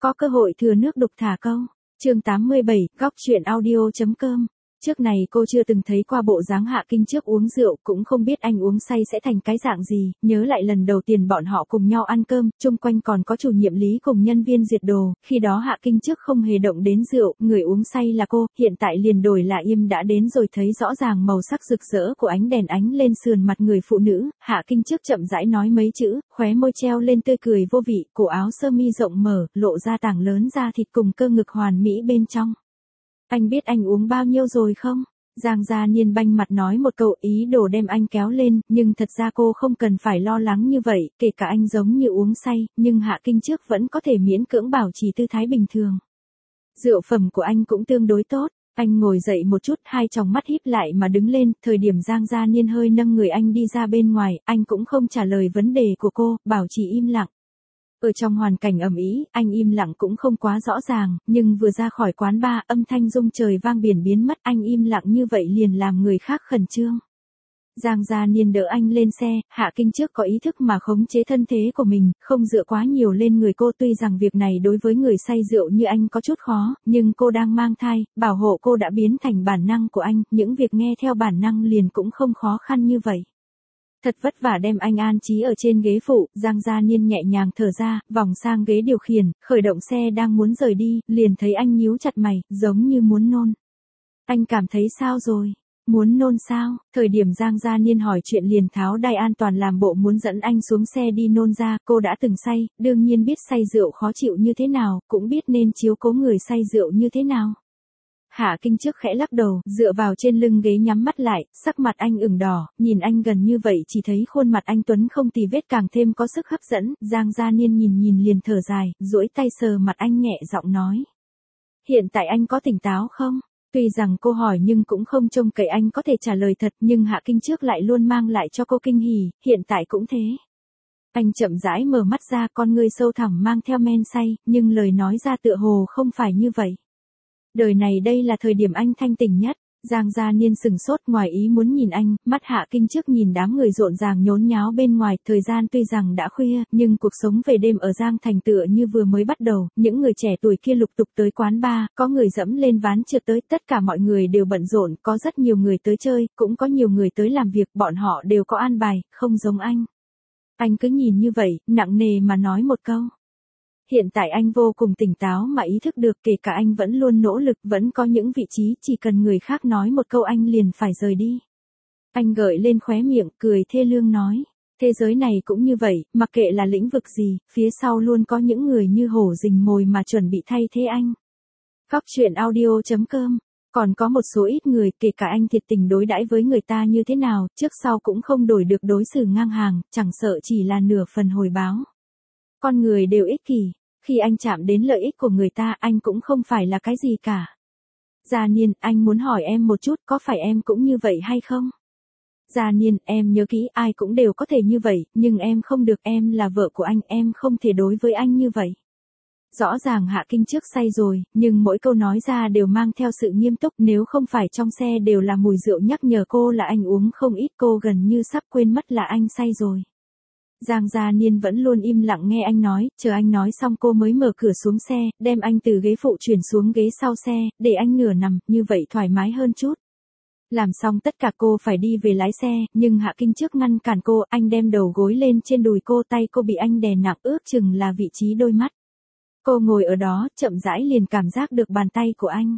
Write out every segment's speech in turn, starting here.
Có cơ hội thừa nước đục thả câu. Chương 87, góc truyện audio.com. Trước này cô chưa từng thấy qua bộ dáng Hạ Kinh trước uống rượu, cũng không biết anh uống say sẽ thành cái dạng gì, nhớ lại lần đầu tiên bọn họ cùng nhau ăn cơm, chung quanh còn có chủ nhiệm lý cùng nhân viên duyệt đồ, khi đó Hạ Kinh trước không hề động đến rượu, người uống say là cô, hiện tại liền đổi là Im đã đến rồi, thấy rõ ràng màu sắc rực rỡ của ánh đèn ánh lên sườn mặt người phụ nữ, Hạ Kinh trước chậm rãi nói mấy chữ, khóe môi treo lên tươi cười vô vị, cổ áo sơ mi rộng mở, lộ ra tảng lớn da thịt cùng cơ ngực hoàn mỹ bên trong. Anh biết anh uống bao nhiêu rồi không? Giang Gia Niên banh mặt nói một câu, ý đồ đem anh kéo lên, nhưng thật ra cô không cần phải lo lắng như vậy, kể cả anh giống như uống say, nhưng Hạ Kinh trước vẫn có thể miễn cưỡng bảo trì tư thái bình thường. Rượu phẩm của anh cũng tương đối tốt. Anh ngồi dậy một chút, hai tròng mắt híp lại mà đứng lên, thời điểm Giang Gia Niên hơi nâng người anh đi ra bên ngoài, anh cũng không trả lời vấn đề của cô, bảo trì im lặng. Ở trong hoàn cảnh ầm ĩ, anh im lặng cũng không quá rõ ràng, nhưng vừa ra khỏi quán bar, âm thanh rung trời vang biển biến mất, anh im lặng như vậy liền làm người khác khẩn trương. Giang Gia Niên đỡ anh lên xe, Hạ Kinh trước có ý thức mà khống chế thân thế của mình, không dựa quá nhiều lên người cô, tuy rằng việc này đối với người say rượu như anh có chút khó, nhưng cô đang mang thai, bảo hộ cô đã biến thành bản năng của anh, những việc nghe theo bản năng liền cũng không khó khăn như vậy. Thật vất vả đem anh an trí ở trên ghế phụ, Giang Gia Niên nhẹ nhàng thở ra, vòng sang ghế điều khiển, khởi động xe đang muốn rời đi, liền thấy anh nhíu chặt mày, giống như muốn nôn. Anh cảm thấy sao rồi? Muốn nôn sao? Thời điểm Giang Gia Niên hỏi chuyện liền tháo đai an toàn làm bộ muốn dẫn anh xuống xe đi nôn ra, cô đã từng say, đương nhiên biết say rượu khó chịu như thế nào, cũng biết nên chiếu cố người say rượu như thế nào. Hạ Kinh trước khẽ lắc đầu, dựa vào trên lưng ghế nhắm mắt lại, sắc mặt anh ửng đỏ, nhìn anh gần như vậy chỉ thấy khuôn mặt anh tuấn không tì vết càng thêm có sức hấp dẫn, Giang Gia Niên nhìn liền thở dài, duỗi tay sờ mặt anh nhẹ giọng nói. Hiện tại anh có tỉnh táo không? Tuy rằng cô hỏi nhưng cũng không trông cậy anh có thể trả lời thật, nhưng Hạ Kinh trước lại luôn mang lại cho cô kinh hỉ, hiện tại cũng thế. Anh chậm rãi mở mắt ra, con ngươi sâu thẳm mang theo men say, nhưng lời nói ra tựa hồ không phải như vậy. Đời này đây là thời điểm anh thanh tỉnh nhất. Giang Gia Niên sừng sốt, ngoài ý muốn nhìn anh, mắt Hạ Kinh trước nhìn đám người rộn ràng nhốn nháo bên ngoài, thời gian tuy rằng đã khuya, nhưng cuộc sống về đêm ở Giang Thành tựa như vừa mới bắt đầu, những người trẻ tuổi kia lục tục tới quán bar, có người dẫm lên ván trượt tới, tất cả mọi người đều bận rộn, có rất nhiều người tới chơi, cũng có nhiều người tới làm việc, bọn họ đều có an bài, không giống anh. Anh cứ nhìn như vậy, nặng nề mà nói một câu. Hiện tại anh vô cùng tỉnh táo mà ý thức được kể cả anh vẫn luôn nỗ lực, vẫn có những vị trí chỉ cần người khác nói một câu anh liền phải rời đi. Anh gợi lên khóe miệng, cười thê lương nói, thế giới này cũng như vậy, mặc kệ là lĩnh vực gì, phía sau luôn có những người như hổ rình mồi mà chuẩn bị thay thế anh. Góc truyện audio.com. Còn có một số ít người, kể cả anh thiệt tình đối đãi với người ta như thế nào, trước sau cũng không đổi được đối xử ngang hàng, chẳng sợ chỉ là nửa phần hồi báo. Con người đều ích kỷ, khi anh chạm đến lợi ích của người ta anh cũng không phải là cái gì cả. Gia Niên, anh muốn hỏi em một chút, có phải em cũng như vậy hay không? Gia Niên, em nhớ kỹ, ai cũng đều có thể như vậy, nhưng em không được, em là vợ của anh, em không thể đối với anh như vậy. Rõ ràng Hạ Kinh trước say rồi, nhưng mỗi câu nói ra đều mang theo sự nghiêm túc, nếu không phải trong xe đều là mùi rượu nhắc nhở cô là anh uống không ít, cô gần như sắp quên mất là anh say rồi. Giang Gia Niên vẫn luôn im lặng nghe anh nói, chờ anh nói xong cô mới mở cửa xuống xe, đem anh từ ghế phụ chuyển xuống ghế sau xe, để anh nửa nằm, như vậy thoải mái hơn chút. Làm xong tất cả cô phải đi về lái xe, nhưng Hạ Kinh trước ngăn cản cô, anh đem đầu gối lên trên đùi cô, tay cô bị anh đè nặng ước chừng là vị trí đôi mắt. Cô ngồi ở đó, chậm rãi liền cảm giác được bàn tay của anh.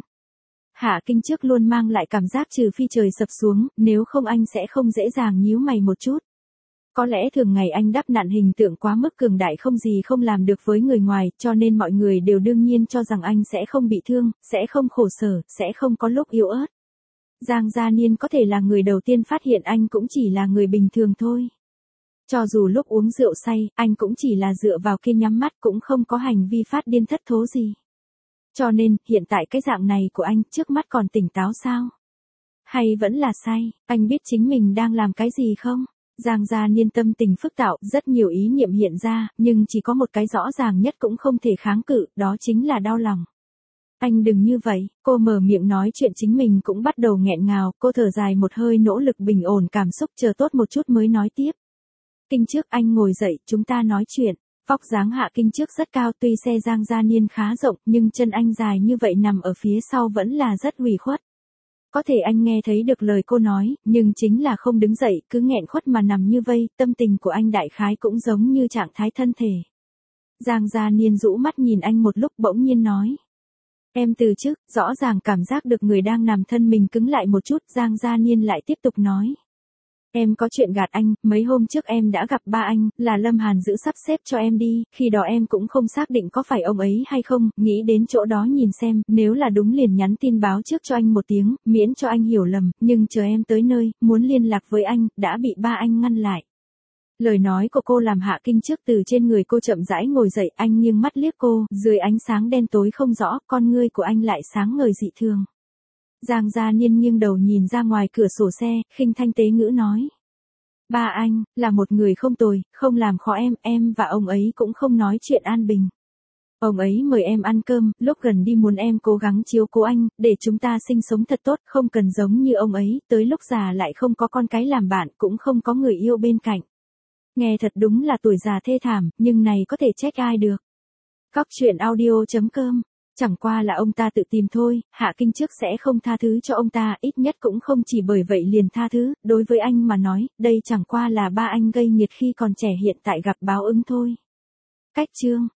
Hạ Kinh trước luôn mang lại cảm giác trừ phi trời sập xuống, nếu không anh sẽ không dễ dàng nhíu mày một chút. Có lẽ thường ngày anh đắp nặn hình tượng quá mức cường đại không gì không làm được với người ngoài, cho nên mọi người đều đương nhiên cho rằng anh sẽ không bị thương, sẽ không khổ sở, sẽ không có lúc yếu ớt. Giang Gia Niên có thể là người đầu tiên phát hiện anh cũng chỉ là người bình thường thôi. Cho dù lúc uống rượu say, anh cũng chỉ là dựa vào kia nhắm mắt cũng không có hành vi phát điên thất thố gì. Cho nên, hiện tại cái dạng này của anh trước mắt còn tỉnh táo sao? Hay vẫn là say, anh biết chính mình đang làm cái gì không? Giang Gia Niên tâm tình phức tạp, rất nhiều ý niệm hiện ra, nhưng chỉ có một cái rõ ràng nhất cũng không thể kháng cự, đó chính là đau lòng. Anh đừng như vậy, cô mở miệng nói chuyện chính mình cũng bắt đầu nghẹn ngào, cô thở dài một hơi nỗ lực bình ổn cảm xúc chờ tốt một chút mới nói tiếp. Kinh trước anh ngồi dậy, chúng ta nói chuyện. Vóc dáng Hạ Kinh trước rất cao, tuy xe Giang Gia Niên khá rộng, nhưng chân anh dài như vậy nằm ở phía sau vẫn là rất ủy khuất. Có thể anh nghe thấy được lời cô nói, nhưng chính là không đứng dậy, cứ nghẹn khuất mà nằm như vây, tâm tình của anh đại khái cũng giống như trạng thái thân thể. Giang Gia Niên rũ mắt nhìn anh một lúc bỗng nhiên nói. Em từ trước, rõ ràng cảm giác được người đang nằm thân mình cứng lại một chút, Giang Gia Niên lại tiếp tục nói. Em có chuyện gạt anh, mấy hôm trước em đã gặp ba anh, là Lâm Hàn Dữ sắp xếp cho em đi, khi đó em cũng không xác định có phải ông ấy hay không, nghĩ đến chỗ đó nhìn xem, nếu là đúng liền nhắn tin báo trước cho anh một tiếng, miễn cho anh hiểu lầm, nhưng chờ em tới nơi, muốn liên lạc với anh, đã bị ba anh ngăn lại. Lời nói của cô làm Hạ Kinh trước từ trên người cô chậm rãi ngồi dậy, anh nghiêng mắt liếc cô, dưới ánh sáng đen tối không rõ, con ngươi của anh lại sáng ngời dị thường. Giang Gia Niên nghiêng đầu nhìn ra ngoài cửa sổ xe, khinh thanh tế ngữ nói. Ba anh, là một người không tồi, không làm khó em và ông ấy cũng không nói chuyện an bình. Ông ấy mời em ăn cơm, lúc gần đi muốn em cố gắng chiếu cố anh, để chúng ta sinh sống thật tốt, không cần giống như ông ấy, tới lúc già lại không có con cái làm bạn, cũng không có người yêu bên cạnh. Nghe thật đúng là tuổi già thê thảm, nhưng này có thể trách ai được. Cóc truyện audio.com. Chẳng qua là ông ta tự tìm thôi, Hạ Kinh trước sẽ không tha thứ cho ông ta, ít nhất cũng không chỉ bởi vậy liền tha thứ, đối với anh mà nói, đây chẳng qua là ba anh gây nghiệt khi còn trẻ hiện tại gặp báo ứng thôi. Cách chương